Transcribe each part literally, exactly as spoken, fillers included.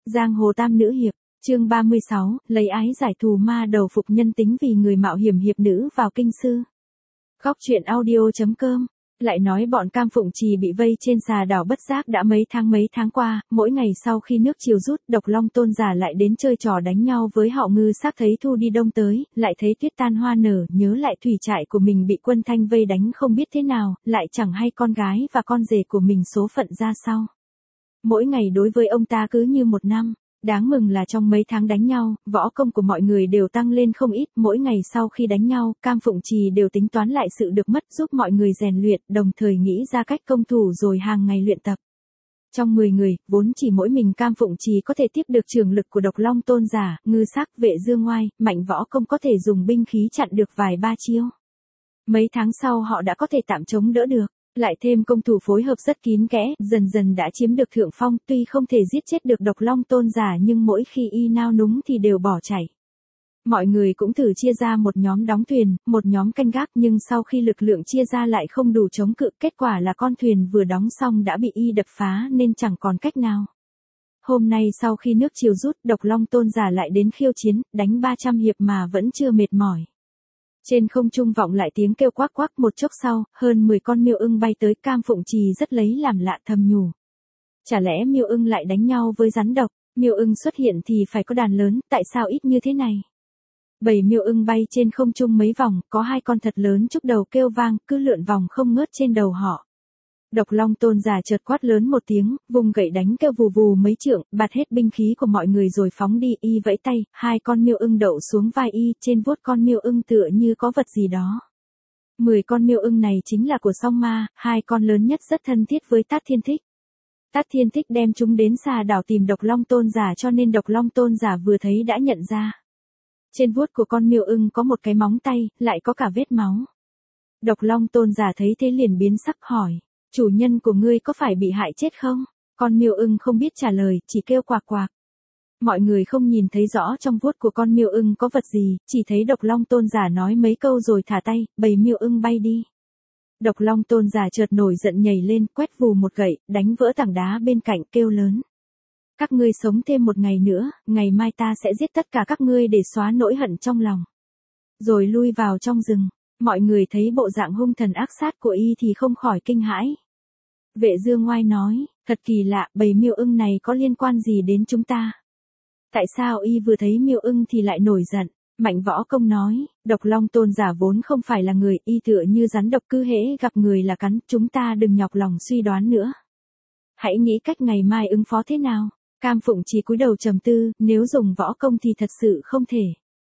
Giang hồ tam nữ hiệp, chương ba mươi sáu, lấy ái giải thù ma đầu phục nhân tính vì người mạo hiểm hiệp nữ vào kinh sư. Góc truyện audio chấm com. Lại nói bọn Cam Phụng Trì bị vây trên xà đảo Bất Giác đã mấy tháng mấy tháng qua, mỗi ngày sau khi nước chiều rút, Độc Long Tôn giả lại đến chơi trò đánh nhau với họ Ngư Sắc. Thấy thu đi đông tới, lại thấy tuyết tan hoa nở, nhớ lại thủy trại của mình bị quân Thanh vây đánh không biết thế nào, lại chẳng hay con gái và con rể của mình số phận ra sao. Mỗi ngày đối với ông ta cứ như một năm. Đáng mừng là trong mấy tháng đánh nhau, võ công của mọi người đều tăng lên không ít. Mỗi ngày sau khi đánh nhau, Cam Phụng Trì đều tính toán lại sự được mất, giúp mọi người rèn luyện, đồng thời nghĩ ra cách công thủ rồi hàng ngày luyện tập. Trong mười người, vốn chỉ mỗi mình Cam Phụng Trì có thể tiếp được trường lực của Độc Long Tôn giả, Ngư Sắc, Vệ Dương Ngoai, mạnh võ công có thể dùng binh khí chặn được vài ba chiêu. Mấy tháng sau họ đã có thể tạm chống đỡ được. Lại thêm công thủ phối hợp rất kín kẽ, dần dần đã chiếm được thượng phong, tuy không thể giết chết được Độc Long Tôn giả nhưng mỗi khi y nao núng thì đều bỏ chạy. Mọi người cũng thử chia ra một nhóm đóng thuyền, một nhóm canh gác, nhưng sau khi lực lượng chia ra lại không đủ chống cự, kết quả là con thuyền vừa đóng xong đã bị y đập phá nên chẳng còn cách nào. Hôm nay sau khi nước chiều rút, Độc Long Tôn giả lại đến khiêu chiến, đánh ba trăm hiệp mà vẫn chưa mệt mỏi. Trên không trung vọng lại tiếng kêu quắc quắc, một chốc sau, hơn mười con miêu ưng bay tới. Cam Phụng Trì rất lấy làm lạ, thầm nhủ. Chả lẽ miêu ưng lại đánh nhau với rắn độc? Miêu ưng xuất hiện thì phải có đàn lớn, tại sao ít như thế này? Bầy miêu ưng bay trên không trung mấy vòng, có hai con thật lớn chúc đầu kêu vang, cứ lượn vòng không ngớt trên đầu họ. Độc Long Tôn giả chợt quát lớn một tiếng, vùng gậy đánh kêu vù vù mấy trượng, bạt hết binh khí của mọi người rồi phóng đi. Y vẫy tay, hai con miêu ưng đậu xuống vai y, trên vuốt con miêu ưng tựa như có vật gì đó. Mười con miêu ưng này chính là của Song Ma, hai con lớn nhất rất thân thiết với Tát Thiên Thích. Tát Thiên Thích đem chúng đến xà đảo tìm Độc Long Tôn giả, cho nên Độc Long Tôn giả vừa thấy đã nhận ra. Trên vuốt của con miêu ưng có một cái móng tay, lại có cả vết máu. Độc Long Tôn giả thấy thế liền biến sắc hỏi. Chủ nhân của ngươi có phải bị hại chết không? Con miêu ưng không biết trả lời, chỉ kêu quạc quạc. Mọi người không nhìn thấy rõ trong vuốt của con miêu ưng có vật gì, chỉ thấy Độc Long Tôn giả nói mấy câu rồi thả tay, bầy miêu ưng bay đi. Độc Long Tôn giả chợt nổi giận nhảy lên, quét vù một gậy, đánh vỡ tảng đá bên cạnh, kêu lớn. Các ngươi sống thêm một ngày nữa, ngày mai ta sẽ giết tất cả các ngươi để xóa nỗi hận trong lòng. Rồi lui vào trong rừng. Mọi người thấy bộ dạng hung thần ác sát của y thì không khỏi kinh hãi. Vệ Dương Ngoai nói, thật kỳ lạ, bầy miêu ưng này có liên quan gì đến chúng ta? Tại sao y vừa thấy miêu ưng thì lại nổi giận? Mạnh Võ Công nói, Độc Long Tôn giả vốn không phải là người, y tựa như rắn độc, cứ hễ gặp người là cắn, chúng ta đừng nhọc lòng suy đoán nữa. Hãy nghĩ cách ngày mai ứng phó thế nào. Cam Phụng Trì cúi đầu trầm tư, nếu dùng võ công thì thật sự không thể.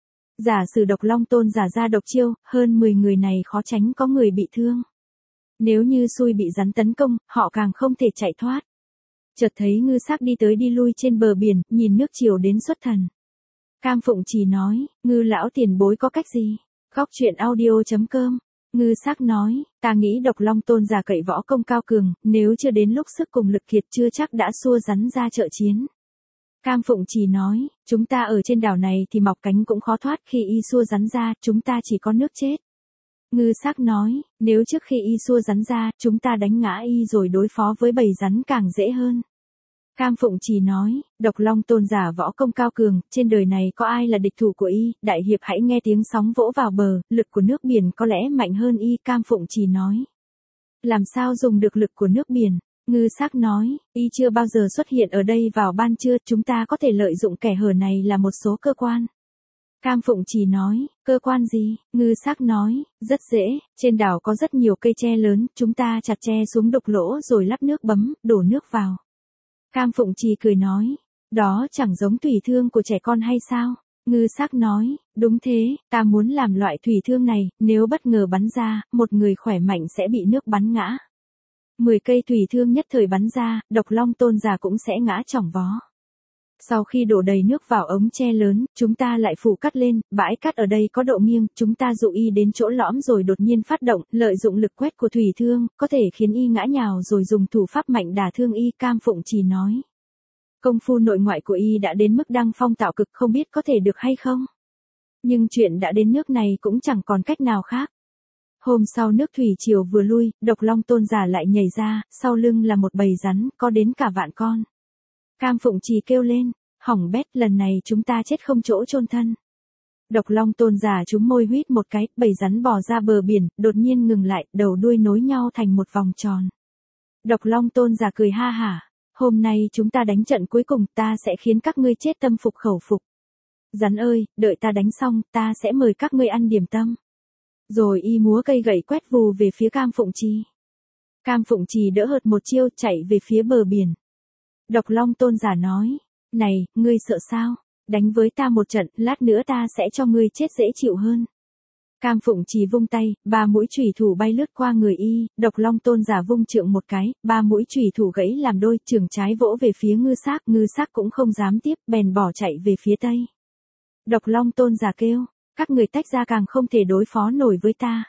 Giả sử Độc Long Tôn giả ra độc chiêu, hơn mười người này khó tránh có người bị thương. Nếu như xui bị rắn tấn công, họ càng không thể chạy thoát. Chợt thấy Ngư Sắc đi tới đi lui trên bờ biển, nhìn nước chiều đến xuất thần. Cam Phụng Trì nói, Ngư lão tiền bối có cách gì? Góc truyện audio chấm com. Ngư Sắc nói, ta nghĩ Độc Long Tôn giả cậy võ công cao cường, nếu chưa đến lúc sức cùng lực kiệt chưa chắc đã xua rắn ra trợ chiến. Cam Phụng Trì nói, chúng ta ở trên đảo này thì mọc cánh cũng khó thoát, khi y xua rắn ra, chúng ta chỉ có nước chết. Ngư Sắc nói, nếu trước khi y xua rắn ra, chúng ta đánh ngã y rồi đối phó với bầy rắn càng dễ hơn. Cam Phụng Trì nói, Độc Long Tôn giả võ công cao cường, trên đời này có ai là địch thủ của y? Đại hiệp hãy nghe tiếng sóng vỗ vào bờ, lực của nước biển có lẽ mạnh hơn y. Cam Phụng Trì nói, làm sao dùng được lực của nước biển? Ngư Sắc nói, y chưa bao giờ xuất hiện ở đây vào ban trưa, chúng ta có thể lợi dụng kẻ hở này là một số cơ quan. Cam Phụng Trì nói, cơ quan gì? Ngư Sắc nói, rất dễ, trên đảo có rất nhiều cây tre lớn, chúng ta chặt tre xuống đục lỗ rồi lắp nước bấm, đổ nước vào. Cam Phụng Trì cười nói, đó chẳng giống thủy thương của trẻ con hay sao? Ngư Sắc nói, đúng thế, ta muốn làm loại thủy thương này, nếu bất ngờ bắn ra, một người khỏe mạnh sẽ bị nước bắn ngã. Mười cây thủy thương nhất thời bắn ra, Độc Long Tôn giả cũng sẽ ngã chỏng vó. Sau khi đổ đầy nước vào ống tre lớn, chúng ta lại phủ cắt lên, bãi cát ở đây có độ nghiêng, chúng ta dụ y đến chỗ lõm rồi đột nhiên phát động, lợi dụng lực quét của thủy thương, có thể khiến y ngã nhào rồi dùng thủ pháp mạnh đả thương y. Cam Phụng Trì nói, công phu nội ngoại của y đã đến mức đăng phong tạo cực, không biết có thể được hay không. Nhưng chuyện đã đến nước này cũng chẳng còn cách nào khác. Hôm sau nước thủy triều vừa lui, Độc Long Tôn giả lại nhảy ra, sau lưng là một bầy rắn, có đến cả vạn con. Cam Phụng Trì kêu lên, Hỏng bét, lần này chúng ta chết không chỗ chôn thân. Độc Long Tôn giả chúng môi huýt một cái, bầy rắn bò ra bờ biển, đột nhiên ngừng lại, đầu đuôi nối nhau thành một vòng tròn. Độc Long Tôn giả cười ha hả, hôm nay chúng ta đánh trận cuối cùng, ta sẽ khiến các ngươi chết tâm phục khẩu phục. Rắn ơi, đợi ta đánh xong, ta sẽ mời các ngươi ăn điểm tâm. Rồi y múa cây gậy quét vù về phía Cam Phụng Trì. Cam Phụng Trì đỡ hợt một chiêu chạy về phía bờ biển. Độc Long Tôn giả nói, này, ngươi sợ sao? Đánh với ta một trận, lát nữa ta sẽ cho ngươi chết dễ chịu hơn. Cam Phụng Trì vung tay, ba mũi chủy thủ bay lướt qua người y, Độc Long Tôn giả vung trượng một cái, ba mũi chủy thủ gãy làm đôi, chưởng trái vỗ về phía Ngư Xác, Ngư Xác cũng không dám tiếp, bèn bỏ chạy về phía tây. Độc Long Tôn giả kêu, các người tách ra càng không thể đối phó nổi với ta.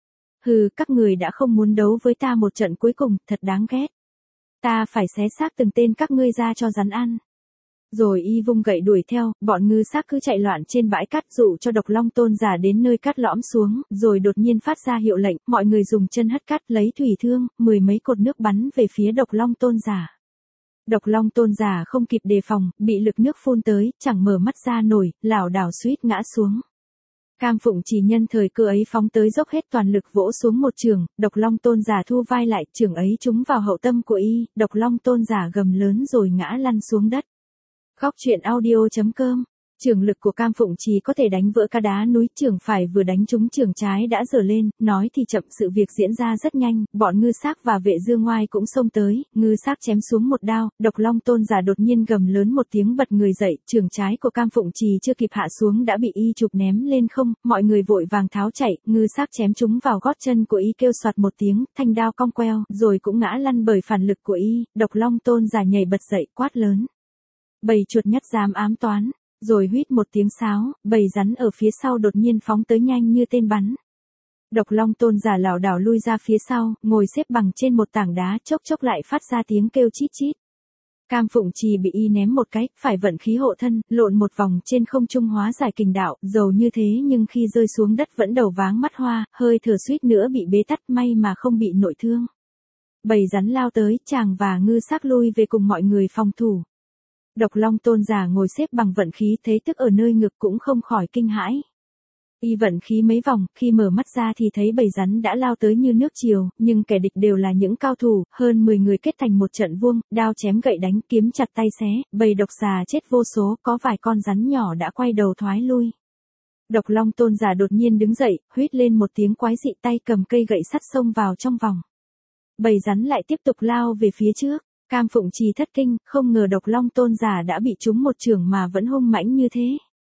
Hừ, các người đã không muốn đấu với ta một trận cuối cùng, thật đáng ghét. Ta phải xé xác từng tên các ngươi ra cho rắn ăn. Rồi y vung gậy đuổi theo, bọn Ngư Xác cứ chạy loạn trên bãi cát dụ cho Độc Long Tôn giả đến nơi cát lõm xuống, rồi đột nhiên phát ra hiệu lệnh, mọi người dùng chân hất cát lấy thủy thương, mười mấy cột nước bắn về phía Độc Long Tôn giả. Độc Long Tôn giả không kịp đề phòng, bị lực nước phun tới, chẳng mở mắt ra nổi, lảo đảo suýt ngã xuống. Cam Phụng Trì nhân thời cơ ấy phóng tới dốc hết toàn lực vỗ xuống một trường, Độc Long Tôn giả thu vai lại, trường ấy trúng vào hậu tâm của y, Độc Long Tôn giả gầm lớn rồi ngã lăn xuống đất. Góc truyện audio chấm com. Trường lực của Cam Phụng Trì có thể đánh vỡ cả đá núi, trường phải vừa đánh trúng trường trái đã giở lên, nói thì chậm, sự việc diễn ra rất nhanh, bọn Ngư Xác và Vệ Dương Ngoai cũng xông tới, Ngư Xác chém xuống một đao, Độc Long Tôn giả đột nhiên gầm lớn một tiếng bật người dậy, trường trái của Cam Phụng Trì chưa kịp hạ xuống đã bị y chụp ném lên không, mọi người vội vàng tháo chạy, Ngư Xác chém trúng vào gót chân của y kêu soạt một tiếng, thanh đao cong queo, rồi cũng ngã lăn bởi phản lực của y, Độc Long Tôn giả nhảy bật dậy quát lớn. Bầy chuột nhắt dám ám toán. Rồi huýt một tiếng sáo, bầy rắn ở phía sau đột nhiên phóng tới nhanh như tên bắn. Độc Long Tôn giả lảo đảo lui ra phía sau, ngồi xếp bằng trên một tảng đá, chốc chốc lại phát ra tiếng kêu chít chít. Cam Phụng Trì bị y ném một cái, phải vận khí hộ thân, lộn một vòng trên không trung hóa giải kình đạo, dầu như thế nhưng khi rơi xuống đất vẫn đầu váng mắt hoa, hơi thở suýt nữa bị bế tắc, may mà không bị nội thương. Bầy rắn lao tới, chàng và Ngư Xác lui về cùng mọi người phòng thủ. Độc Long Tôn giả ngồi xếp bằng vận khí thế tức ở nơi ngực cũng không khỏi kinh hãi. Y vận khí mấy vòng, khi mở mắt ra thì thấy bầy rắn đã lao tới như nước triều, nhưng kẻ địch đều là những cao thủ, hơn mười người kết thành một trận vuông, đao chém gậy đánh, kiếm chặt tay xé, bầy độc xà chết vô số, có vài con rắn nhỏ đã quay đầu thoái lui. Độc Long Tôn giả đột nhiên đứng dậy, huýt lên một tiếng quái dị, tay cầm cây gậy sắt xông vào trong vòng. Bầy rắn lại tiếp tục lao về phía trước. Cam Phụng Trì thất kinh, không ngờ Độc Long Tôn giả đã bị trúng một chưởng mà vẫn hung mãnh như thế.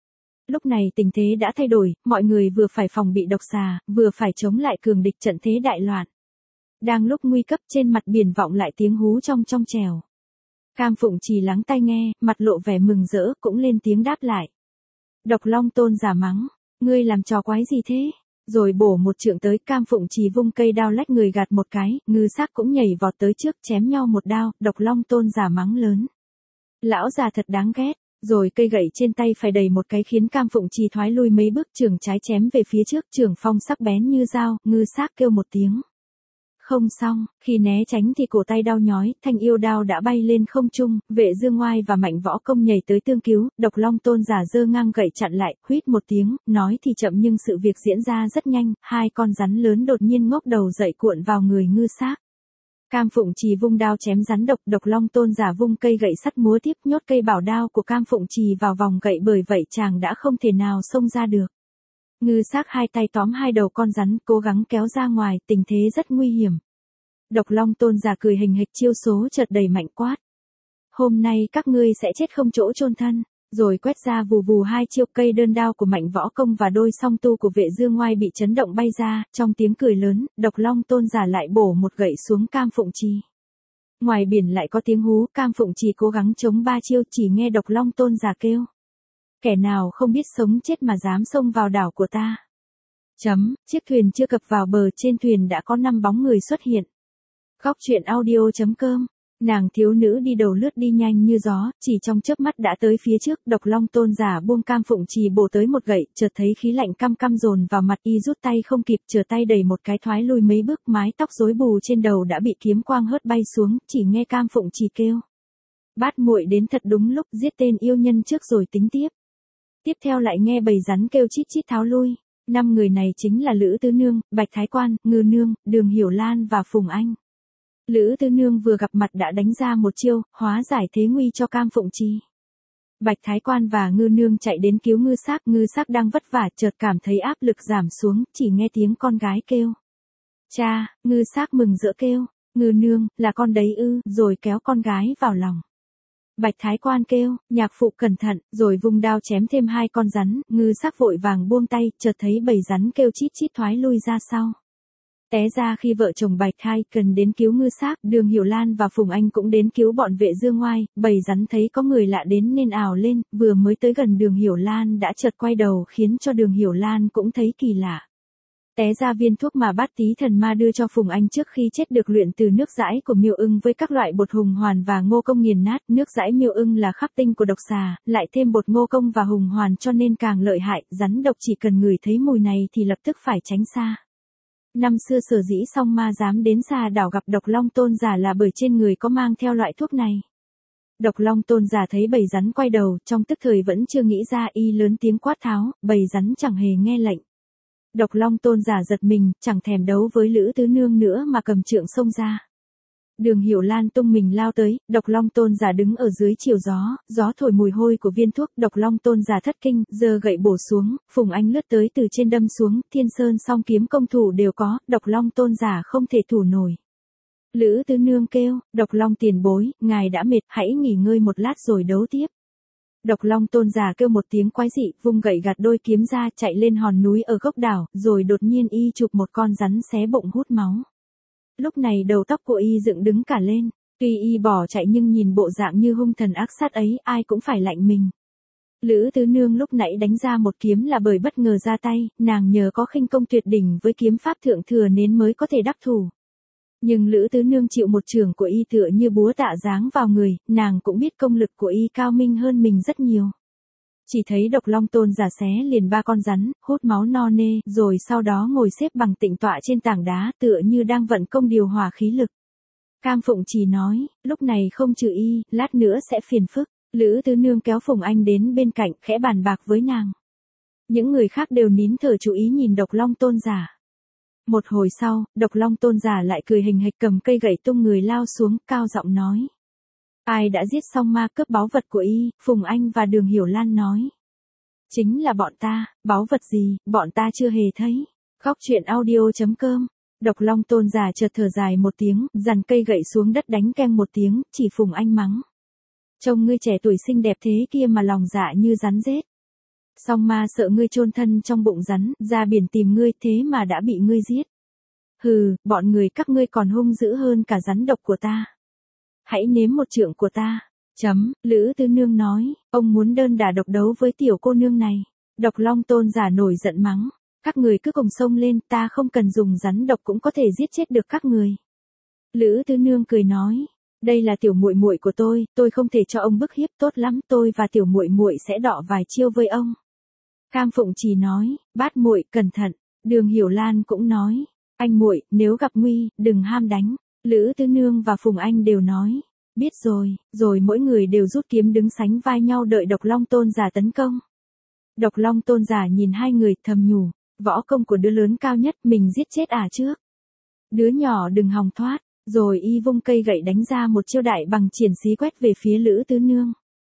Lúc này tình thế đã thay đổi, mọi người vừa phải phòng bị độc xà, vừa phải chống lại cường địch, trận thế đại loạn. Đang lúc nguy cấp, trên mặt biển vọng lại tiếng hú trong trong trèo. Cam Phụng Trì lắng tai nghe, mặt lộ vẻ mừng rỡ, cũng lên tiếng đáp lại. Độc Long Tôn giả mắng, ngươi làm trò quái gì thế? Rồi bổ một trượng tới, Cam Phụng Trì vung cây đao lách người gạt một cái, Ngư Xác cũng nhảy vọt tới trước, chém nhau một đao, Độc Long Tôn giả mắng lớn. Lão già thật đáng ghét, rồi cây gậy trên tay phải đầy một cái khiến Cam Phụng Trì thoái lui mấy bước, trường trái chém về phía trước, trường phong sắc bén như dao, Ngư Xác kêu một tiếng. Không xong, khi né tránh thì cổ tay đau nhói, thanh yêu đao đã bay lên không trung, Vệ Dương Ngoai và Mạnh Võ Công nhảy tới tương cứu, Độc Long Tôn giả giơ ngang gậy chặn lại, huýt một tiếng, nói thì chậm nhưng sự việc diễn ra rất nhanh, hai con rắn lớn đột nhiên ngóc đầu dậy cuộn vào người Ngư Xác. Cam Phụng Trì vung đao chém rắn độc, Độc Long Tôn giả vung cây gậy sắt múa tiếp, nhốt cây bảo đao của Cam Phụng Trì vào vòng gậy, bởi vậy chàng đã không thể nào xông ra được. Ngư Xác hai tay tóm hai đầu con rắn, cố gắng kéo ra ngoài, tình thế rất nguy hiểm. Độc Long Tôn giả cười hình hịch, chiêu số chợt đầy mạnh quát. Hôm nay các ngươi sẽ chết không chỗ chôn thân, rồi quét ra vù vù hai chiêu, cây đơn đao của Mạnh Võ Công và đôi song tu của Vệ Dương Ngoai bị chấn động bay ra, trong tiếng cười lớn, Độc Long Tôn giả lại bổ một gậy xuống Cam Phụng Trì. Ngoài biển lại có tiếng hú, Cam Phụng Trì cố gắng chống ba chiêu, chỉ nghe Độc Long Tôn giả kêu. Kẻ nào không biết sống chết mà dám xông vào đảo của ta. Chấm, chiếc thuyền chưa cập vào bờ, trên thuyền đã có năm bóng người xuất hiện. Góc truyện audio chấm com. Nàng thiếu nữ đi đầu lướt đi nhanh như gió, chỉ trong chớp mắt đã tới phía trước, Độc Long Tôn giả buông Cam Phụng Trì bổ tới một gậy, chợt thấy khí lạnh căm căm dồn vào mặt, y rút tay không kịp, trở tay đẩy một cái thoái lui mấy bước, mái tóc rối bù trên đầu đã bị kiếm quang hớt bay xuống, chỉ nghe Cam Phụng Trì kêu. Bát muội đến thật đúng lúc, giết tên yêu nhân trước rồi tính tiếp. Tiếp theo lại nghe bầy rắn kêu chít chít tháo lui. Năm người này chính là Lữ Tứ Nương, Bạch Thái Quan, Ngư Nương, Đường Hiểu Lan và Phùng Anh. Lữ Tứ Nương vừa gặp mặt đã đánh ra một chiêu, hóa giải thế nguy cho Cam Phụng Trì. Bạch Thái Quan và Ngư Nương chạy đến cứu Ngư Sắc, Ngư Sắc đang vất vả chợt cảm thấy áp lực giảm xuống, chỉ nghe tiếng con gái kêu. Cha, Ngư Sắc mừng rỡ kêu, Ngư Nương, là con đấy ư, rồi kéo con gái vào lòng. Bạch Thái Quan kêu, nhạc phụ cẩn thận, rồi vung đao chém thêm hai con rắn, Ngư Sắc vội vàng buông tay, chợt thấy bầy rắn kêu chít chít thoái lui ra sau. Té ra khi vợ chồng Bạch Thai cần đến cứu Ngư Sắc, Đường Hiểu Lan và Phùng Anh cũng đến cứu bọn vệ Dương Ngoai, bầy rắn thấy có người lạ đến nên ào lên, vừa mới tới gần Đường Hiểu Lan đã chợt quay đầu khiến cho Đường Hiểu Lan cũng thấy kỳ lạ. Té ra viên thuốc mà Bát Tý Thần Ma đưa cho Phùng Anh trước khi chết được luyện từ nước dãi của Miêu Ưng với các loại bột hùng hoàn và ngô công nghiền nát, nước dãi Miêu Ưng là khắc tinh của độc xà, lại thêm bột ngô công và hùng hoàn cho nên càng lợi hại, rắn độc chỉ cần ngửi thấy mùi này thì lập tức phải tránh xa. Năm xưa sở dĩ Song Ma dám đến Xà Đảo gặp Độc Long Tôn giả là bởi trên người có mang theo loại thuốc này. Độc Long Tôn giả thấy bầy rắn quay đầu, trong tức thời vẫn chưa nghĩ ra, y lớn tiếng quát tháo, bầy rắn chẳng hề nghe lệnh. Độc Long Tôn giả giật mình, chẳng thèm đấu với Lữ Tứ Nương nữa mà cầm trượng xông ra. Đường Hiểu Lan tung mình lao tới, Độc Long Tôn giả đứng ở dưới chiều gió, gió thổi mùi hôi của viên thuốc, Độc Long Tôn giả thất kinh, giơ gậy bổ xuống, Phùng Anh lướt tới từ trên đâm xuống, Thiên Sơn song kiếm công thủ đều có, Độc Long Tôn giả không thể thủ nổi. Lữ Tứ Nương kêu, Độc Long tiền bối, ngài đã mệt, hãy nghỉ ngơi một lát rồi đấu tiếp. Độc Long Tôn giả kêu một tiếng quái dị, vung gậy gạt đôi kiếm ra, chạy lên hòn núi ở gốc đảo, rồi đột nhiên y chụp một con rắn xé bụng hút máu. Lúc này đầu tóc của y dựng đứng cả lên, tuy y bỏ chạy nhưng nhìn bộ dạng như hung thần ác sát ấy, ai cũng phải lạnh mình. Lữ Tứ Nương lúc nãy đánh ra một kiếm là bởi bất ngờ ra tay, nàng nhờ có khinh công tuyệt đỉnh với kiếm pháp thượng thừa nên mới có thể đắc thủ. Nhưng Lữ Tứ Nương chịu một chưởng của y tựa như búa tạ giáng vào người, nàng cũng biết công lực của y cao minh hơn mình rất nhiều. Chỉ thấy Độc Long Tôn giả xé liền ba con rắn, hút máu no nê, rồi sau đó ngồi xếp bằng tịnh tọa trên tảng đá, tựa như đang vận công điều hòa khí lực. Cam Phụng Trì nói, lúc này không trừ y, lát nữa sẽ phiền phức. Lữ Tứ Nương kéo Phùng Anh đến bên cạnh, khẽ bàn bạc với nàng. Những người khác đều nín thở chú ý nhìn Độc Long Tôn giả. Một hồi sau, Độc Long Tôn giả lại cười hình hạch cầm cây gậy tung người lao xuống, cao giọng nói. Ai đã giết Song Ma cướp báu vật của y? Phùng Anh và Đường Hiểu Lan nói. Chính là bọn ta, báu vật gì, bọn ta chưa hề thấy. Góc truyện audio chấm com. Độc Long Tôn giả chợt thở dài một tiếng, giằn cây gậy xuống đất đánh keng một tiếng, chỉ Phùng Anh mắng. Trông ngươi trẻ tuổi xinh đẹp thế kia mà lòng dạ như rắn rết. Song Ma sợ ngươi chôn thân trong bụng rắn, ra biển tìm ngươi thế mà đã bị ngươi giết. Hừ, bọn người các ngươi còn hung dữ hơn cả rắn độc của ta. Hãy nếm một trượng của ta. Chấm, Lữ Tứ Nương nói, ông muốn đơn đả độc đấu với tiểu cô nương này. Độc Long Tôn giả nổi giận mắng, các người cứ cùng xông lên, ta không cần dùng rắn độc cũng có thể giết chết được các người. Lữ Tứ Nương cười nói, đây là tiểu muội muội của tôi, tôi không thể cho ông bức hiếp, tốt lắm, tôi và tiểu muội muội sẽ đọ vài chiêu với ông. Cam Phụng Trì nói, Bát muội cẩn thận. Đường Hiểu Lan cũng nói, anh muội, nếu gặp nguy, đừng ham đánh. Lữ Tứ Nương và Phùng Anh đều nói, biết rồi, rồi mỗi người đều rút kiếm đứng sánh vai nhau đợi Độc Long Tôn giả tấn công. Độc Long Tôn giả nhìn hai người thầm nhủ, võ công của đứa lớn cao nhất, mình giết chết à trước. Đứa nhỏ đừng hòng thoát, rồi y vung cây gậy đánh ra một chiêu đại bằng triển xí quét về phía Lữ Tứ Nương.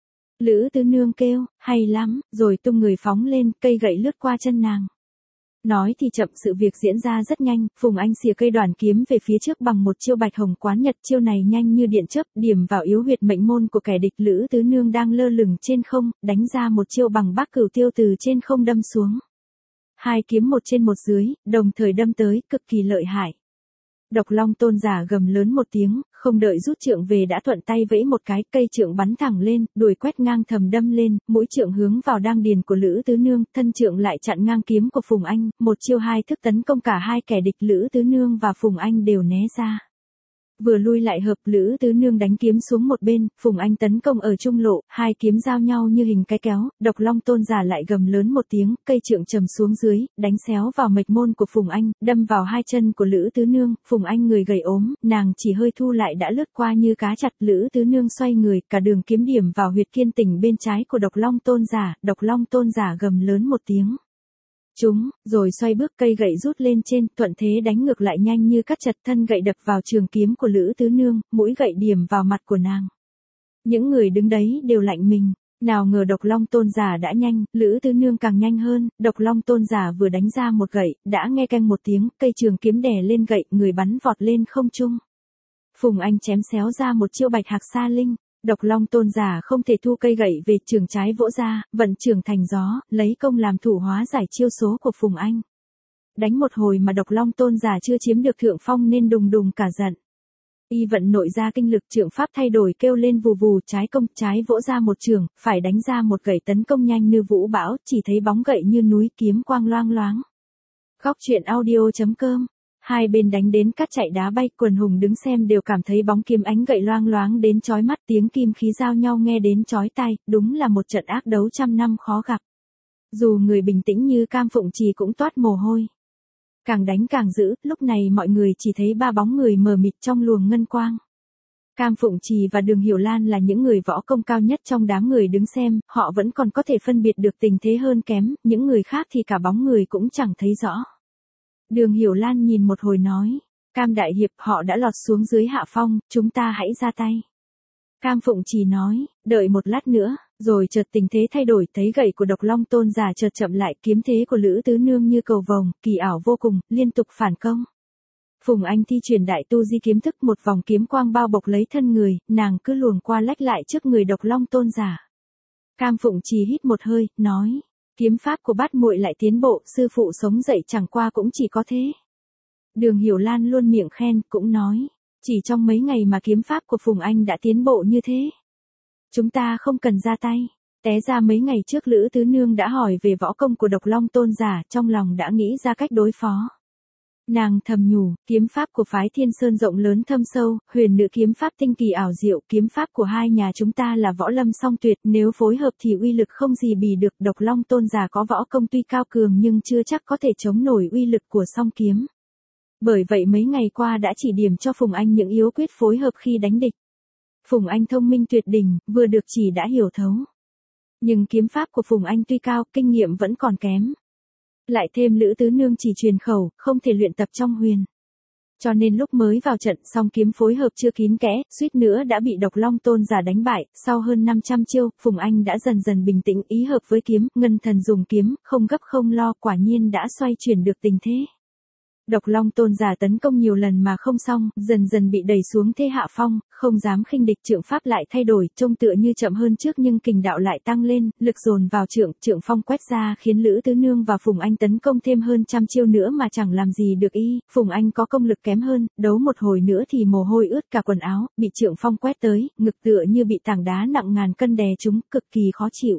Lữ Tứ Nương kêu, hay lắm, rồi tung người phóng lên, cây gậy lướt qua chân nàng. Nói thì chậm, sự việc diễn ra rất nhanh, Phùng Anh xìa cây đoàn kiếm về phía trước bằng một chiêu Bạch Hồng Quán Nhật, chiêu này nhanh như điện chớp, điểm vào yếu huyệt mệnh môn của kẻ địch. Lữ Tứ Nương đang lơ lửng trên không, đánh ra một chiêu bằng Bắc Cửu Tiêu từ trên không đâm xuống. Hai kiếm một trên một dưới, đồng thời đâm tới, cực kỳ lợi hại. Độc Long Tôn giả gầm lớn một tiếng, không đợi rút trượng về đã thuận tay vẫy một cái, cây trượng bắn thẳng lên, đuổi quét ngang thầm đâm lên, mũi trượng hướng vào đang điền của Lữ Tứ Nương, thân trượng lại chặn ngang kiếm của Phùng Anh, một chiêu hai thức tấn công cả hai kẻ địch. Lữ Tứ Nương và Phùng Anh đều né ra. Vừa lui lại hợp, Lữ Tứ Nương đánh kiếm xuống một bên, Phùng Anh tấn công ở trung lộ, hai kiếm giao nhau như hình cái kéo, Độc Long Tôn giả lại gầm lớn một tiếng, cây trượng trầm xuống dưới, đánh xéo vào mạch môn của Phùng Anh, đâm vào hai chân của Lữ Tứ Nương, Phùng Anh người gầy ốm, nàng chỉ hơi thu lại đã lướt qua như cá chặt, Lữ Tứ Nương xoay người, cả đường kiếm điểm vào huyệt kiên tỉnh bên trái của Độc Long Tôn giả, Độc Long Tôn giả gầm lớn một tiếng. Chúng, rồi xoay bước cây gậy rút lên trên, thuận thế đánh ngược lại nhanh như cắt chật, thân gậy đập vào trường kiếm của Lữ Tứ Nương, mũi gậy điểm vào mặt của nàng. Những người đứng đấy đều lạnh mình, nào ngờ Độc Long Tôn giả đã nhanh, Lữ Tứ Nương càng nhanh hơn, Độc Long Tôn giả vừa đánh ra một gậy, đã nghe canh một tiếng, cây trường kiếm đè lên gậy, người bắn vọt lên không trung. Phùng Anh chém xéo ra một chiêu Bạch Hạc Sa Linh. Độc Long Tôn giả không thể thu cây gậy về, trường trái vỗ ra, vận trường thành gió, lấy công làm thủ hóa giải chiêu số của Phùng Anh. Đánh một hồi mà Độc Long Tôn giả chưa chiếm được thượng phong nên đùng đùng cả giận. Y vận nội ra kinh lực, trượng pháp thay đổi kêu lên vù vù, trái công, trái vỗ ra một trường, phải đánh ra một gậy tấn công nhanh như vũ bão, chỉ thấy bóng gậy như núi, kiếm quang loang loáng. Góc truyện audio chấm com. Hai bên đánh đến cát chạy đá bay, quần hùng đứng xem đều cảm thấy bóng kiếm ánh gậy loang loáng đến chói mắt, tiếng kim khí giao nhau nghe đến chói tai, đúng là một trận ác đấu trăm năm khó gặp. Dù người bình tĩnh như Cam Phụng Trì cũng toát mồ hôi. Càng đánh càng dữ, lúc này mọi người chỉ thấy ba bóng người mờ mịt trong luồng ngân quang. Cam Phụng Trì và Đường Hiểu Lan là những người võ công cao nhất trong đám người đứng xem, họ vẫn còn có thể phân biệt được tình thế hơn kém, những người khác thì cả bóng người cũng chẳng thấy rõ. Đường Hiểu Lan nhìn một hồi nói, Cam đại hiệp, họ đã lọt xuống dưới hạ phong, chúng ta hãy ra tay. Cam Phụng Trì nói, đợi một lát nữa, rồi chợt tình thế thay đổi, thấy gậy của Độc Long Tôn giả chợt chậm lại, kiếm thế của Lữ Tứ Nương như cầu vồng, kỳ ảo vô cùng, liên tục phản công. Phùng Anh thi triển đại tu di kiếm thức, một vòng kiếm quang bao bọc lấy thân người, nàng cứ luồn qua lách lại trước người Độc Long Tôn giả. Cam Phụng Trì hít một hơi, nói, kiếm pháp của bát muội lại tiến bộ, sư phụ sống dậy chẳng qua cũng chỉ có thế. Đường Hiểu Lan luôn miệng khen, cũng nói, chỉ trong mấy ngày mà kiếm pháp của Phùng Anh đã tiến bộ như thế. Chúng ta không cần ra tay. Té ra mấy ngày trước Lữ Tứ Nương đã hỏi về võ công của Độc Long Tôn giả, trong lòng đã nghĩ ra cách đối phó. Nàng thầm nhủ, kiếm pháp của phái Thiên Sơn rộng lớn thâm sâu, huyền nữ kiếm pháp tinh kỳ ảo diệu, kiếm pháp của hai nhà chúng ta là võ lâm song tuyệt, nếu phối hợp thì uy lực không gì bì được. Độc Long Tôn giả có võ công tuy cao cường nhưng chưa chắc có thể chống nổi uy lực của song kiếm. Bởi vậy mấy ngày qua đã chỉ điểm cho Phùng Anh những yếu quyết phối hợp khi đánh địch. Phùng Anh thông minh tuyệt đỉnh, vừa được chỉ đã hiểu thấu. Nhưng kiếm pháp của Phùng Anh tuy cao, kinh nghiệm vẫn còn kém. Lại thêm Lữ Tứ Nương chỉ truyền khẩu, không thể luyện tập trong huyền. Cho nên lúc mới vào trận, song kiếm phối hợp chưa kín kẽ, suýt nữa đã bị Độc Long Tôn giả đánh bại. Sau hơn năm trăm chiêu, Phùng Anh đã dần dần bình tĩnh, ý hợp với kiếm, ngân thần dùng kiếm, không gấp không lo, quả nhiên đã xoay chuyển được tình thế. Độc Long Tôn giả tấn công nhiều lần mà không xong, dần dần bị đẩy xuống thế hạ phong, không dám khinh địch, trượng pháp lại thay đổi, trông tựa như chậm hơn trước nhưng kình đạo lại tăng lên, lực dồn vào trượng, trượng phong quét ra khiến Lữ Tứ Nương và Phùng Anh tấn công thêm hơn trăm chiêu nữa mà chẳng làm gì được y. Phùng Anh có công lực kém hơn, đấu một hồi nữa thì mồ hôi ướt cả quần áo, bị trượng phong quét tới, ngực tựa như bị tảng đá nặng ngàn cân đè trúng, cực kỳ khó chịu.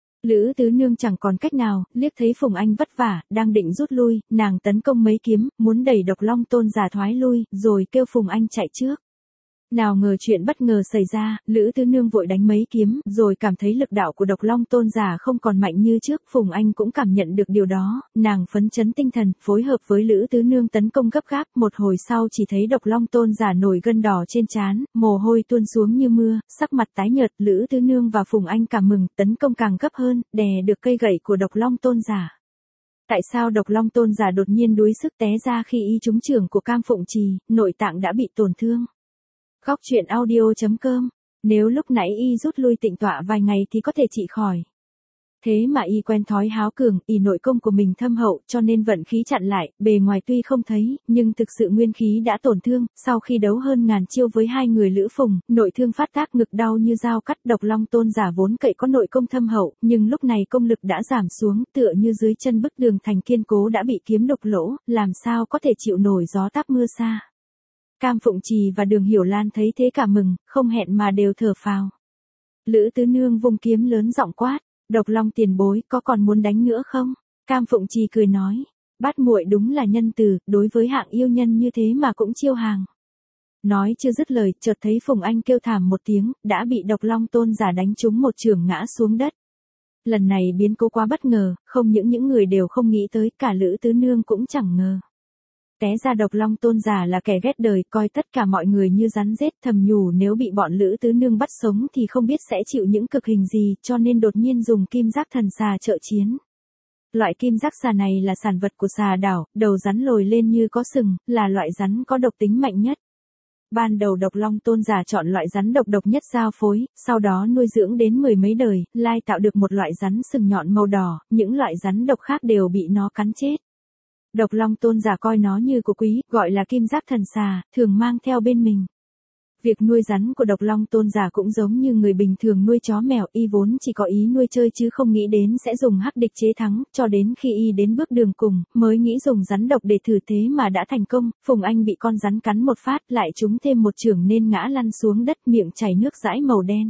Lữ Tứ Nương chẳng còn cách nào, liếc thấy Phùng Anh vất vả, đang định rút lui, nàng tấn công mấy kiếm, muốn đẩy Độc Long Tôn giả thoái lui, rồi kêu Phùng Anh chạy trước. Nào ngờ chuyện bất ngờ xảy ra, Lữ Tứ Nương vội đánh mấy kiếm, rồi cảm thấy lực đạo của Độc Long Tôn giả không còn mạnh như trước, Phùng Anh cũng cảm nhận được điều đó, nàng phấn chấn tinh thần, phối hợp với Lữ Tứ Nương tấn công gấp gáp, một hồi sau chỉ thấy Độc Long Tôn giả nổi gân đỏ trên trán, mồ hôi tuôn xuống như mưa, sắc mặt tái nhợt, Lữ Tứ Nương và Phùng Anh cảm mừng, tấn công càng gấp hơn, đè được cây gậy của Độc Long Tôn giả. Tại sao Độc Long Tôn giả đột nhiên đuối sức té ra khi y trúng chưởng của Cam Phụng Trì, nội tạng đã bị tổn thương. Góc truyện audio chấm com. Nếu lúc nãy y rút lui tịnh tọa vài ngày thì có thể trị khỏi. Thế mà y quen thói háo cường, y nội công của mình thâm hậu cho nên vận khí chặn lại, bề ngoài tuy không thấy, nhưng thực sự nguyên khí đã tổn thương. Sau khi đấu hơn ngàn chiêu với hai người Lữ Phùng, nội thương phát tác, ngực đau như dao cắt. Độc Long Tôn giả vốn cậy có nội công thâm hậu, nhưng lúc này công lực đã giảm xuống, tựa như dưới chân bức tường thành kiên cố đã bị kiếm đục lỗ, làm sao có thể chịu nổi gió táp mưa sa. Cam Phụng Trì và Đường Hiểu Lan thấy thế cả mừng, không hẹn mà đều thở phào. Lữ Tứ Nương vung kiếm lớn giọng quát, Độc Long tiền bối, có còn muốn đánh nữa không? Cam Phụng Trì cười nói, bát muội đúng là nhân từ, đối với hạng yêu nhân như thế mà cũng chiêu hàng. Nói chưa dứt lời, chợt thấy Phùng Anh kêu thảm một tiếng, đã bị Độc Long Tôn giả đánh trúng một chưởng ngã xuống đất. Lần này biến cố quá bất ngờ, không những những người đều không nghĩ tới, cả Lữ Tứ Nương cũng chẳng ngờ. Té ra Độc Long Tôn giả là kẻ ghét đời, coi tất cả mọi người như rắn rết, thầm nhủ nếu bị bọn Lữ Tứ Nương bắt sống thì không biết sẽ chịu những cực hình gì, cho nên đột nhiên dùng kim giác thần xà trợ chiến. Loại kim giác xà này là sản vật của xà đảo, đầu rắn lồi lên như có sừng, là loại rắn có độc tính mạnh nhất. Ban đầu Độc Long Tôn giả chọn loại rắn độc độc nhất giao phối, sau đó nuôi dưỡng đến mười mấy đời, lai tạo được một loại rắn sừng nhọn màu đỏ, những loại rắn độc khác đều bị nó cắn chết. Độc Long Tôn giả coi nó như của quý, gọi là kim giác thần xà, thường mang theo bên mình. Việc nuôi rắn của Độc Long Tôn giả cũng giống như người bình thường nuôi chó mèo, y vốn chỉ có ý nuôi chơi chứ không nghĩ đến sẽ dùng hắc địch chế thắng, cho đến khi y đến bước đường cùng, mới nghĩ dùng rắn độc để thử thế mà đã thành công. Phùng Anh bị con rắn cắn một phát, lại trúng thêm một chưởng nên ngã lăn xuống đất, miệng chảy nước dãi màu đen.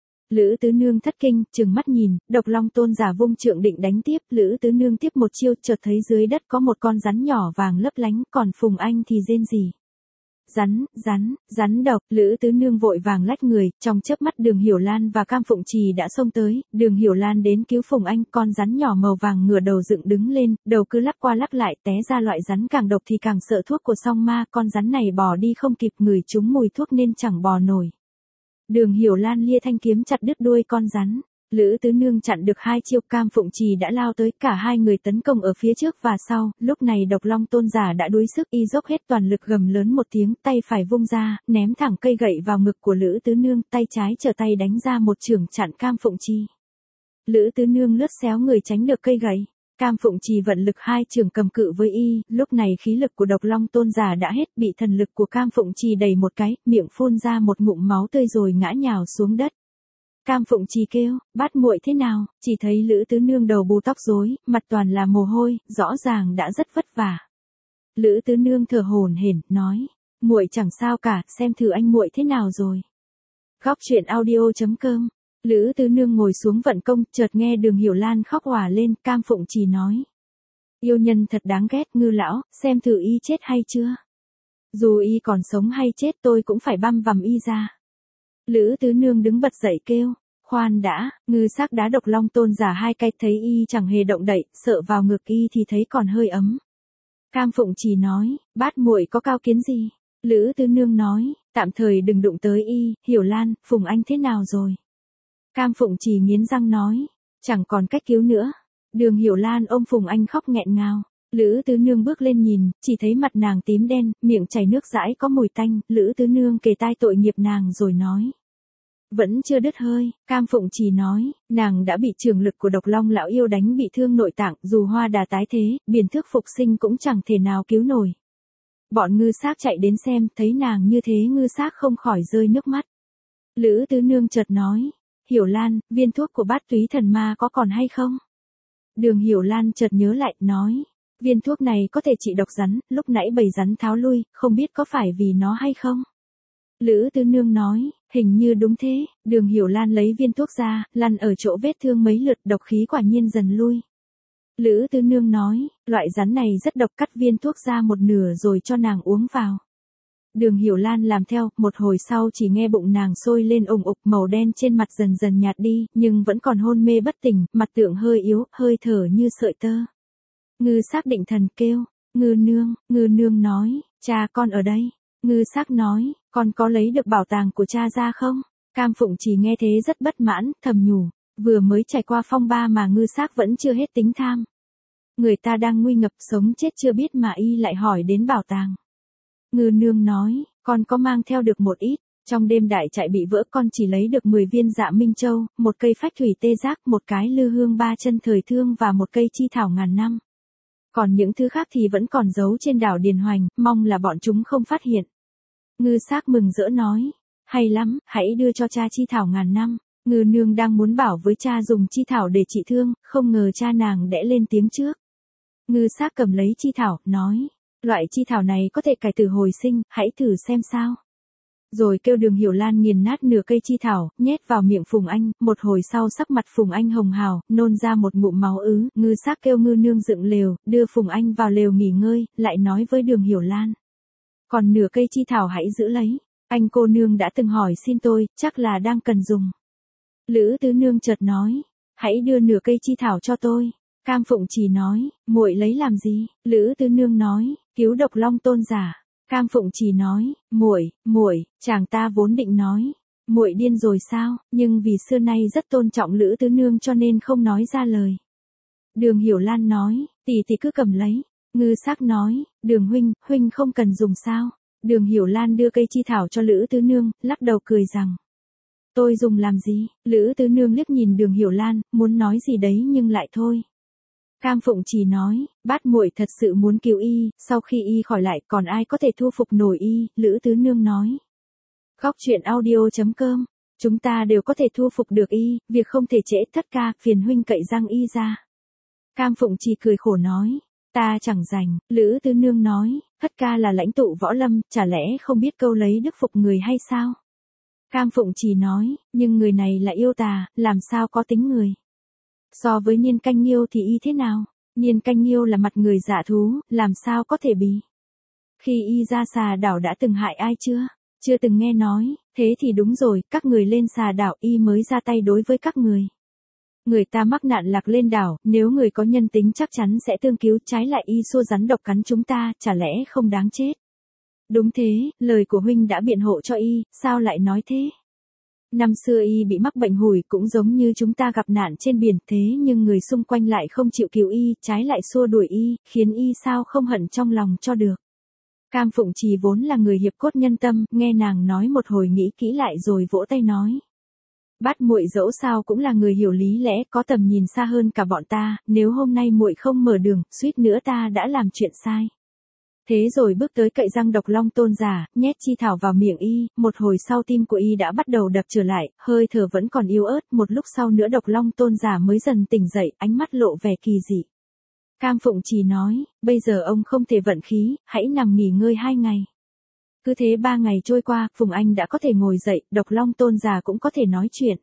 Lữ Tứ Nương thất kinh, trừng mắt nhìn, Độc Long Tôn giả vung trượng định đánh tiếp, Lữ Tứ Nương tiếp một chiêu, chợt thấy dưới đất có một con rắn nhỏ vàng lấp lánh, còn Phùng Anh thì rên rỉ. Rắn, rắn, rắn độc, Lữ Tứ Nương vội vàng lách người, trong chớp mắt Đường Hiểu Lan và Cam Phụng Trì đã xông tới, Đường Hiểu Lan đến cứu Phùng Anh, con rắn nhỏ màu vàng ngửa đầu dựng đứng lên, đầu cứ lắc qua lắc lại, té ra loại rắn càng độc thì càng sợ thuốc của song ma, con rắn này bò đi không kịp, ngửi trúng mùi thuốc nên chẳng bò nổi. Đường Hiểu Lan lia thanh kiếm chặt đứt đuôi con rắn. Lữ Tứ Nương chặn được hai chiêu, Cam Phụng Trì đã lao tới, cả hai người tấn công ở phía trước và sau, lúc này Độc Long Tôn giả đã đuối sức, y dốc hết toàn lực gầm lớn một tiếng, tay phải vung ra, ném thẳng cây gậy vào ngực của Lữ Tứ Nương, tay trái trở tay đánh ra một chưởng chặn Cam Phụng Trì. Lữ Tứ Nương lướt xéo người tránh được cây gậy. Cam Phụng Trì vận lực hai chưởng cầm cự với y, lúc này khí lực của Độc Long Tôn giả đã hết, bị thần lực của Cam Phụng Trì đẩy một cái, miệng phun ra một ngụm máu tươi rồi ngã nhào xuống đất. Cam Phụng Trì kêu, bát muội thế nào, chỉ thấy Lữ Tứ Nương đầu bù tóc rối, mặt toàn là mồ hôi, rõ ràng đã rất vất vả. Lữ Tứ Nương thở hổn hển, nói, muội chẳng sao cả, xem thử anh muội thế nào rồi. Góc truyện audio chấm com. Lữ Tứ Nương ngồi xuống vận công, chợt nghe Đường Hiểu Lan khóc òa lên, Cam Phụng Trì nói, yêu nhân thật đáng ghét, Ngư lão, xem thử y chết hay chưa. Dù y còn sống hay chết tôi cũng phải băm vằm y ra. Lữ Tứ Nương đứng bật dậy kêu, khoan đã, Ngư xác đá Độc Long Tôn giả hai cái, thấy y chẳng hề động đậy, sợ vào ngực y thì thấy còn hơi ấm. Cam Phụng Trì nói, bát muội có cao kiến gì? Lữ Tứ Nương nói, tạm thời đừng đụng tới y. Hiểu Lan, Phùng Anh thế nào rồi? Cam Phụng Trì nghiến răng nói, chẳng còn cách cứu nữa. Đường Hiểu Lan ôm Phùng Anh khóc nghẹn ngào. Lữ Tứ Nương bước lên nhìn, chỉ thấy mặt nàng tím đen, miệng chảy nước dãi có mùi tanh. Lữ Tứ Nương kề tai tội nghiệp nàng rồi nói, vẫn chưa đứt hơi. Cam Phụng Trì nói, nàng đã bị trường lực của Độc Long lão yêu đánh bị thương nội tạng, dù hoa đà tái thế, biển thước phục sinh cũng chẳng thể nào cứu nổi. Bọn ngư xác chạy đến xem, thấy nàng như thế ngư xác không khỏi rơi nước mắt. Lữ Tứ Nương chợt nói, Hiểu Lan, viên thuốc của bát túy thần ma có còn hay không? Đường Hiểu Lan chợt nhớ lại, nói, viên thuốc này có thể trị độc rắn, lúc nãy bầy rắn tháo lui, không biết có phải vì nó hay không? Lữ Tứ Nương nói, hình như đúng thế. Đường Hiểu Lan lấy viên thuốc ra, lăn ở chỗ vết thương mấy lượt, độc khí quả nhiên dần lui. Lữ Tứ Nương nói, loại rắn này rất độc, cắt viên thuốc ra một nửa rồi cho nàng uống vào. Đường Hiểu Lan làm theo, một hồi sau chỉ nghe bụng nàng sôi lên ùng ục, màu đen trên mặt dần dần nhạt đi, nhưng vẫn còn hôn mê bất tỉnh, mặt tượng hơi yếu, hơi thở như sợi tơ. Ngư xác định thần kêu, Ngư nương. Ngư nương nói, cha con ở đây. Ngư xác nói, con có lấy được bảo tàng của cha ra không? Cam Phụng Trì nghe thế rất bất mãn, thầm nhủ, vừa mới trải qua phong ba mà ngư xác vẫn chưa hết tính tham. Người ta đang nguy ngập sống chết chưa biết mà y lại hỏi đến bảo tàng. Ngư nương nói, con có mang theo được một ít. Trong đêm đại trại bị vỡ con chỉ lấy được mười viên dạ minh châu, một cây phách thủy tê giác, một cái lư hương ba chân thời thương và một cây chi thảo ngàn năm. Còn những thứ khác thì vẫn còn giấu trên đảo Điền Hoành, mong là bọn chúng không phát hiện. Ngư xác mừng rỡ nói, hay lắm, hãy đưa cho cha chi thảo ngàn năm. Ngư nương đang muốn bảo với cha dùng chi thảo để trị thương, không ngờ cha nàng đẽ lên tiếng trước. Ngư xác cầm lấy chi thảo, nói, loại chi thảo này có thể cải tử hồi sinh, hãy thử xem sao. Rồi kêu Đường Hiểu Lan nghiền nát nửa cây chi thảo, nhét vào miệng Phùng Anh, một hồi sau sắc mặt Phùng Anh hồng hào, nôn ra một ngụm máu ứ. Ngư xác kêu Ngư nương dựng lều, đưa Phùng Anh vào lều nghỉ ngơi, lại nói với Đường Hiểu Lan, Còn nửa cây chi thảo hãy giữ lấy, anh cô nương đã từng hỏi xin tôi, chắc là đang cần dùng. Lữ Tứ Nương chợt nói, hãy đưa nửa cây chi thảo cho tôi. Cam Phụng Trì nói, muội lấy làm gì? Lữ Tứ Nương nói, cứu độc long tôn giả. Cam Phụng Trì nói, muội, muội, chàng ta vốn định nói, muội điên rồi sao, nhưng vì xưa nay rất tôn trọng Lữ Tứ Nương cho nên không nói ra lời. Đường Hiểu Lan nói, tỷ tỷ cứ cầm lấy. Ngư Sắc nói, Đường huynh, huynh không cần dùng sao? Đường Hiểu Lan đưa cây chi thảo cho Lữ Tứ Nương, lắc đầu cười rằng, tôi dùng làm gì? Lữ Tứ Nương liếc nhìn Đường Hiểu Lan, muốn nói gì đấy nhưng lại thôi. Cam Phụng Trì nói, bát muội thật sự muốn cứu y, sau khi y khỏi lại còn ai có thể thu phục nổi y? Lữ Tứ Nương nói. Góc truyện audio.com, chúng ta đều có thể thu phục được y, việc không thể trễ thất ca, phiền huynh cậy răng y ra. Cam Phụng Trì cười khổ nói, ta chẳng rành. Lữ Tứ Nương nói, thất ca là lãnh tụ võ lâm, chả lẽ không biết câu lấy đức phục người hay sao? Cam Phụng Trì nói, nhưng người này là yêu tà, làm sao có tính người? So với Niên Canh Nghiêu thì y thế nào? Niên Canh Nghiêu là mặt người dạ thú, làm sao có thể bị? Khi y ra Xà Đảo đã từng hại ai chưa? Chưa từng nghe nói, thế thì đúng rồi, các người lên Xà Đảo y mới ra tay đối với các người. Người ta mắc nạn lạc lên đảo, nếu người có nhân tính chắc chắn sẽ tương cứu, trái lại y xua rắn độc cắn chúng ta, chả lẽ không đáng chết? Đúng thế, lời của huynh đã biện hộ cho y, sao lại nói thế? Năm xưa y bị mắc bệnh hủi cũng giống như chúng ta gặp nạn trên biển, thế nhưng người xung quanh lại không chịu cứu y, trái lại xua đuổi y, khiến y sao không hận trong lòng cho được. Cam Phụng Trì vốn là người hiệp cốt nhân tâm, nghe nàng nói một hồi nghĩ kỹ lại rồi vỗ tay nói. Bát muội dẫu sao cũng là người hiểu lý lẽ, có tầm nhìn xa hơn cả bọn ta, nếu hôm nay muội không mở đường, suýt nữa ta đã làm chuyện sai. Thế rồi bước tới cậy răng độc long tôn giả, nhét chi thảo vào miệng y, một hồi sau tim của y đã bắt đầu đập trở lại, hơi thở vẫn còn yếu ớt, một lúc sau nữa độc long tôn giả mới dần tỉnh dậy, ánh mắt lộ vẻ kỳ dị. Cam Phụng Trì nói, bây giờ ông không thể vận khí, hãy nằm nghỉ ngơi hai ngày. Cứ thế ba ngày trôi qua, Phùng Anh đã có thể ngồi dậy, độc long tôn giả cũng có thể nói chuyện.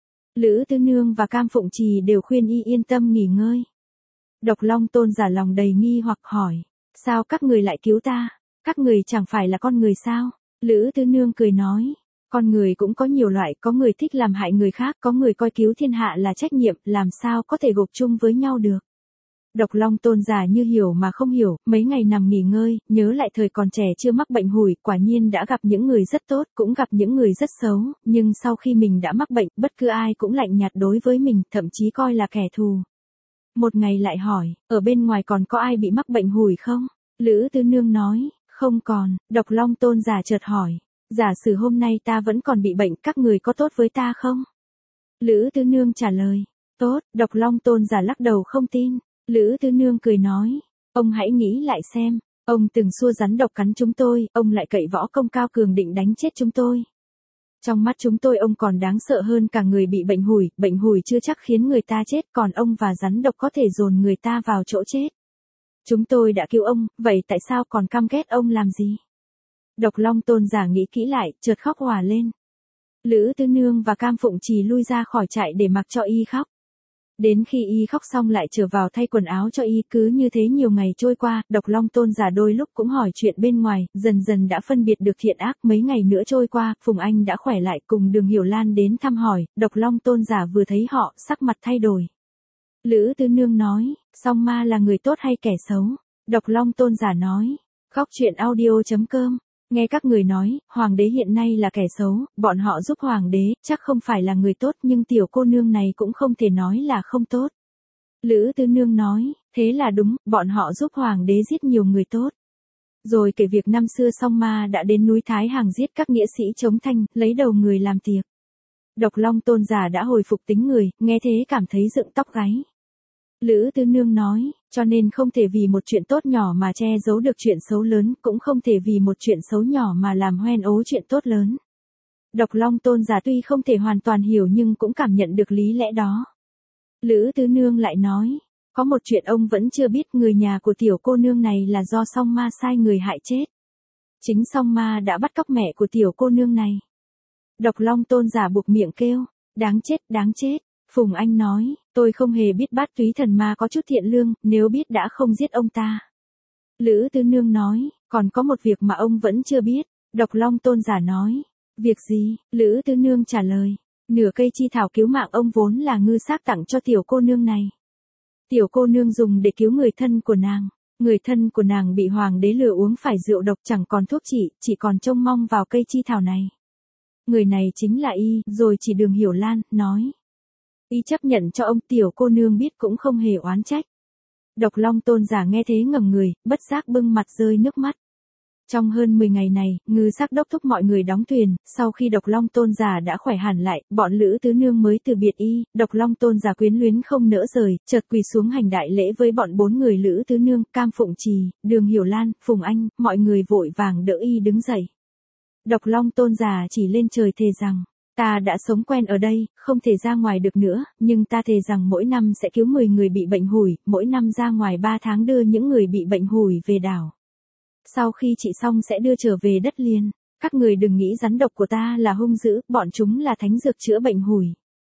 Lữ Tứ Nương và Cam Phụng Trì đều khuyên y yên tâm nghỉ ngơi. Độc long tôn giả lòng đầy nghi hoặc hỏi, sao các người lại cứu ta? Các người chẳng phải là con người sao? Lữ Tứ Nương cười nói, con người cũng có nhiều loại, có người thích làm hại người khác, có người coi cứu thiên hạ là trách nhiệm, làm sao có thể gộp chung với nhau được. Độc long tôn giả như hiểu mà không hiểu, mấy ngày nằm nghỉ ngơi, nhớ lại thời còn trẻ chưa mắc bệnh hủi, quả nhiên đã gặp những người rất tốt, cũng gặp những người rất xấu, nhưng sau khi mình đã mắc bệnh, bất cứ ai cũng lạnh nhạt đối với mình, thậm chí coi là kẻ thù. Một ngày lại hỏi, ở bên ngoài còn có ai bị mắc bệnh hủi không? Lữ Tứ Nương nói, không còn. Độc long tôn giả chợt hỏi, giả sử hôm nay ta vẫn còn bị bệnh, các người có tốt với ta không? Lữ Tứ Nương trả lời, tốt. Độc long tôn giả lắc đầu không tin. Lữ Tứ Nương cười nói, ông hãy nghĩ lại xem, ông từng xua rắn độc cắn chúng tôi, ông lại cậy võ công cao cường định đánh chết chúng tôi. Trong mắt chúng tôi ông còn đáng sợ hơn cả người bị bệnh hủi, bệnh hủi chưa chắc khiến người ta chết, còn ông và rắn độc có thể dồn người ta vào chỗ chết. Chúng tôi đã cứu ông, vậy tại sao còn căm ghét ông làm gì? Độc long tôn giả nghĩ kỹ lại, chợt khóc òa lên. Lữ Tứ Nương và Cam Phụng Trì lui ra khỏi trại để mặc cho y khóc. Đến khi y khóc xong lại trở vào thay quần áo cho y, cứ như thế nhiều ngày trôi qua, độc long tôn giả đôi lúc cũng hỏi chuyện bên ngoài, dần dần đã phân biệt được thiện ác. Mấy ngày nữa trôi qua, Phùng Anh đã khỏe lại, cùng Đường Hiểu Lan đến thăm hỏi, độc long tôn giả vừa thấy họ, sắc mặt thay đổi. Lữ Tứ Nương nói, song ma là người tốt hay kẻ xấu? Độc long tôn giả nói, góc truyện audio.com, nghe các người nói, hoàng đế hiện nay là kẻ xấu, bọn họ giúp hoàng đế, chắc không phải là người tốt, nhưng tiểu cô nương này cũng không thể nói là không tốt. Lữ Tứ Nương nói, thế là đúng, bọn họ giúp hoàng đế giết nhiều người tốt. Rồi kể việc năm xưa song ma đã đến núi Thái Hàng giết các nghĩa sĩ chống Thanh, lấy đầu người làm tiệc. Độc long tôn giả đã hồi phục tính người, nghe thế cảm thấy dựng tóc gáy. Lữ Tứ Nương nói, cho nên không thể vì một chuyện tốt nhỏ mà che giấu được chuyện xấu lớn, cũng không thể vì một chuyện xấu nhỏ mà làm hoen ố chuyện tốt lớn. Độc long tôn giả tuy không thể hoàn toàn hiểu nhưng cũng cảm nhận được lý lẽ đó. Lữ Tứ Nương lại nói, có một chuyện ông vẫn chưa biết, người nhà của tiểu cô nương này là do song ma sai người hại chết. Chính song ma đã bắt cóc mẹ của tiểu cô nương này. Độc long tôn giả buộc miệng kêu, đáng chết, đáng chết. Phùng Anh nói, tôi không hề biết Bát Túy thần ma có chút thiện lương, nếu biết đã không giết ông ta. Lữ Tứ Nương nói, Còn có một việc mà ông vẫn chưa biết, Độc Long Tôn giả nói. Việc gì? Lữ Tứ Nương trả lời. Nửa cây chi thảo cứu mạng ông vốn là ngư xác tặng cho tiểu cô nương này. Tiểu cô nương dùng để cứu người thân của nàng. Người thân của nàng bị hoàng đế lừa uống phải rượu độc chẳng còn thuốc trị, chỉ còn trông mong vào cây chi thảo này. Người này chính là y, rồi chỉ Đường Hiểu Lan, nói. Y chấp nhận cho ông, tiểu cô nương biết cũng không hề oán trách. Độc Long Tôn giả nghe thế ngẩng người, bất giác bưng mặt rơi nước mắt. Trong hơn mười ngày này, ngư xác đốc thúc mọi người đóng thuyền, sau khi Độc Long Tôn giả đã khỏe hẳn lại, bọn Lữ Tứ Nương mới từ biệt y, Độc Long Tôn giả quyến luyến không nỡ rời, chợt quỳ xuống hành đại lễ với bọn bốn người Lữ Tứ Nương, Cam Phụng Trì, Đường Hiểu Lan, Phùng Anh, mọi người vội vàng đỡ y đứng dậy. Độc Long Tôn giả chỉ lên trời thề rằng, ta đã sống quen ở đây, không thể ra ngoài được nữa, nhưng ta thề rằng mỗi năm sẽ cứu mười người bị bệnh hủi, mỗi năm ra ngoài ba tháng đưa những người bị bệnh hủi về đảo. Sau khi trị xong sẽ đưa trở về đất liền. Các người đừng nghĩ rắn độc của ta là hung dữ, bọn chúng là thánh dược chữa bệnh hủi.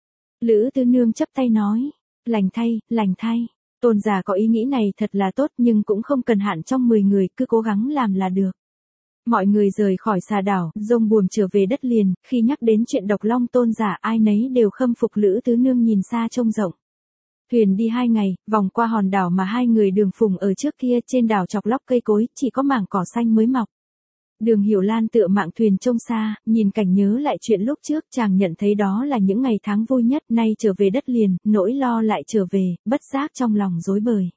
Lữ Tứ Nương chắp tay nói, lành thay, lành thay. Tôn giả có ý nghĩ này thật là tốt nhưng cũng không cần hạn trong mười người, cứ cố gắng làm là được. Mọi người rời khỏi xà đảo, rông buồm trở về đất liền, khi nhắc đến chuyện Độc Long Tôn giả ai nấy đều khâm phục Lữ Tứ Nương nhìn xa trông rộng. Thuyền đi hai ngày, vòng qua hòn đảo mà hai người Đường Phùng ở trước kia, trên đảo chọc lóc cây cối, chỉ có mảng cỏ xanh mới mọc. Đường Hiểu Lan tựa mạn thuyền trông xa, nhìn cảnh nhớ lại chuyện lúc trước, chàng nhận thấy đó là những ngày tháng vui nhất, nay trở về đất liền, nỗi lo lại trở về, bất giác trong lòng rối bời.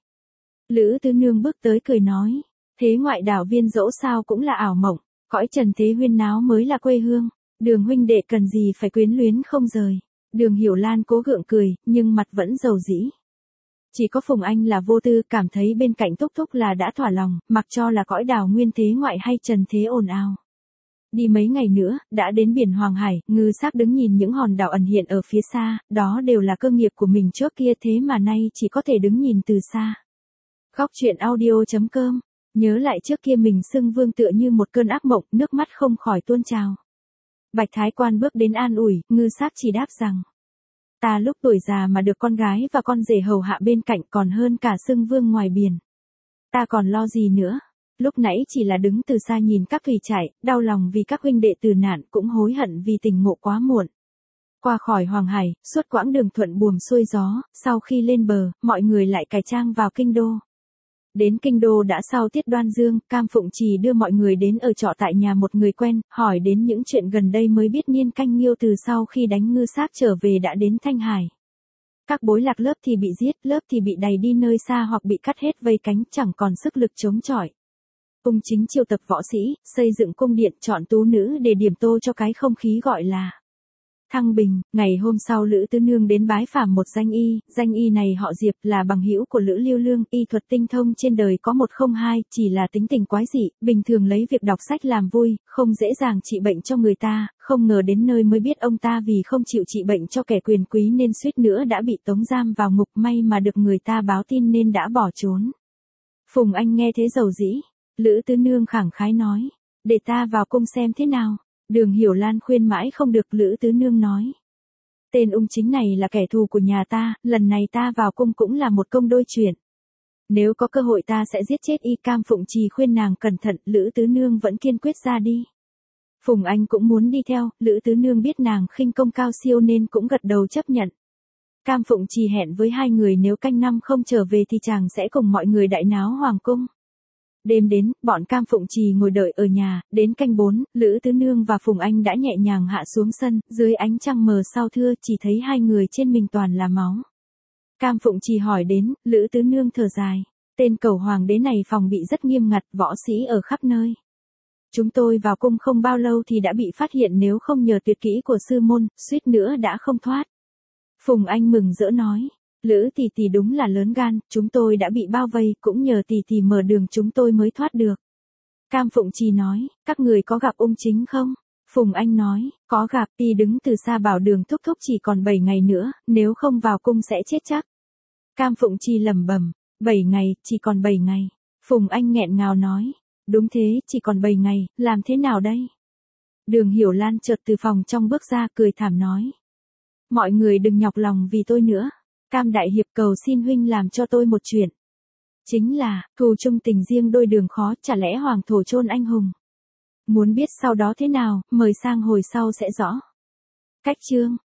Lữ Tứ Nương bước tới cười nói, thế ngoại đảo viên dẫu sao cũng là ảo mộng, cõi trần thế huyên náo mới là quê hương, Đường huynh đệ cần gì phải quyến luyến không rời. Đường Hiểu Lan cố gượng cười, nhưng mặt vẫn dầu dĩ. Chỉ có Phùng Anh là vô tư, cảm thấy bên cạnh thúc thúc là đã thỏa lòng, mặc cho là cõi đảo nguyên thế ngoại hay trần thế ồn ào. Đi mấy ngày nữa, đã đến biển Hoàng Hải, ngư xác đứng nhìn những hòn đảo ẩn hiện ở phía xa, đó đều là cơ nghiệp của mình trước kia thế mà nay chỉ có thể đứng nhìn từ xa. Góc truyện audio chấm com, nhớ lại trước kia mình xưng vương tựa như một cơn ác mộng, nước mắt không khỏi tuôn trào. Bạch Thái Quan bước đến an ủi, ngư xác chỉ đáp rằng, ta lúc tuổi già mà được con gái và con rể hầu hạ bên cạnh còn hơn cả xưng vương ngoài biển. Ta còn lo gì nữa, lúc nãy chỉ là đứng từ xa nhìn các thủy trại, đau lòng vì các huynh đệ tử nạn, cũng hối hận vì tình ngộ quá muộn. Qua khỏi Hoàng Hải, suốt quãng đường thuận buồm xuôi gió, sau khi lên bờ, mọi người lại cải trang vào kinh đô. Đến kinh đô đã sau tiết Đoan Dương, Cam Phụng Trì đưa mọi người đến ở trọ tại nhà một người quen, hỏi đến những chuyện gần đây mới biết Niên Canh Nghiêu từ sau khi đánh ngư xác trở về đã đến Thanh Hải. Các bối lạc lớp thì bị giết, lớp thì bị đày đi nơi xa hoặc bị cắt hết vây cánh, chẳng còn sức lực chống chọi. Ung Chính triệu tập võ sĩ, xây dựng cung điện, chọn tú nữ để điểm tô cho cái không khí gọi là thăng bình. Ngày hôm sau Lữ Tứ Nương đến bái phàm một danh y, danh y này họ Diệp, là bằng hữu của Lữ Lưu Lương, y thuật tinh thông trên đời có một không hai, chỉ là tính tình quái dị, bình thường lấy việc đọc sách làm vui, không dễ dàng trị bệnh cho người ta, không ngờ đến nơi mới biết ông ta vì không chịu trị bệnh cho kẻ quyền quý nên suýt nữa đã bị tống giam vào ngục, may mà được người ta báo tin nên đã bỏ trốn. Phùng Anh nghe thế dầu dĩ, Lữ Tứ Nương khẳng khái nói, để ta vào cung xem thế nào. Đường Hiểu Lan khuyên mãi không được, Lữ Tứ Nương nói, tên Ung Chính này là kẻ thù của nhà ta, lần này ta vào cung cũng là một công đôi chuyện. Nếu có cơ hội ta sẽ giết chết y. Cam Phụng Trì khuyên nàng cẩn thận, Lữ Tứ Nương vẫn kiên quyết ra đi. Phùng Anh cũng muốn đi theo, Lữ Tứ Nương biết nàng khinh công cao siêu nên cũng gật đầu chấp nhận. Cam Phụng Trì hẹn với hai người nếu canh năm không trở về thì chàng sẽ cùng mọi người đại náo hoàng cung. Đêm đến, bọn Cam Phụng Trì ngồi đợi ở nhà, đến canh bốn, Lữ Tứ Nương và Phùng Anh đã nhẹ nhàng hạ xuống sân, dưới ánh trăng mờ sao thưa chỉ thấy hai người trên mình toàn là máu. Cam Phụng Trì hỏi đến, Lữ Tứ Nương thở dài, tên cẩu hoàng đế này phòng bị rất nghiêm ngặt, võ sĩ ở khắp nơi. Chúng tôi vào cung không bao lâu thì đã bị phát hiện, nếu không nhờ tuyệt kỹ của sư môn, suýt nữa đã không thoát. Phùng Anh mừng rỡ nói, Lữ tỷ tỷ đúng là lớn gan, chúng tôi đã bị bao vây, cũng nhờ tỷ tỷ mở đường chúng tôi mới thoát được. Cam Phụng Trì nói, các người có gặp Ung Chính không? Phùng Anh nói, có gặp, y đứng từ xa bảo Đường thúc thúc chỉ còn bảy ngày nữa, nếu không vào cung sẽ chết chắc. Cam Phụng Trì lẩm bẩm, bảy ngày, chỉ còn bảy ngày. Phùng Anh nghẹn ngào nói, đúng thế, chỉ còn bảy ngày, làm thế nào đây? Đường Hiểu Lan chợt từ phòng trong bước ra, cười thảm nói, mọi người đừng nhọc lòng vì tôi nữa. Cam đại hiệp cầu xin huynh làm cho tôi một chuyện. Chính là, thù chung tình riêng đôi đường khó, chả lẽ hoàng thổ chôn anh hùng. Muốn biết sau đó thế nào, mời sang hồi sau sẽ rõ. Cách chương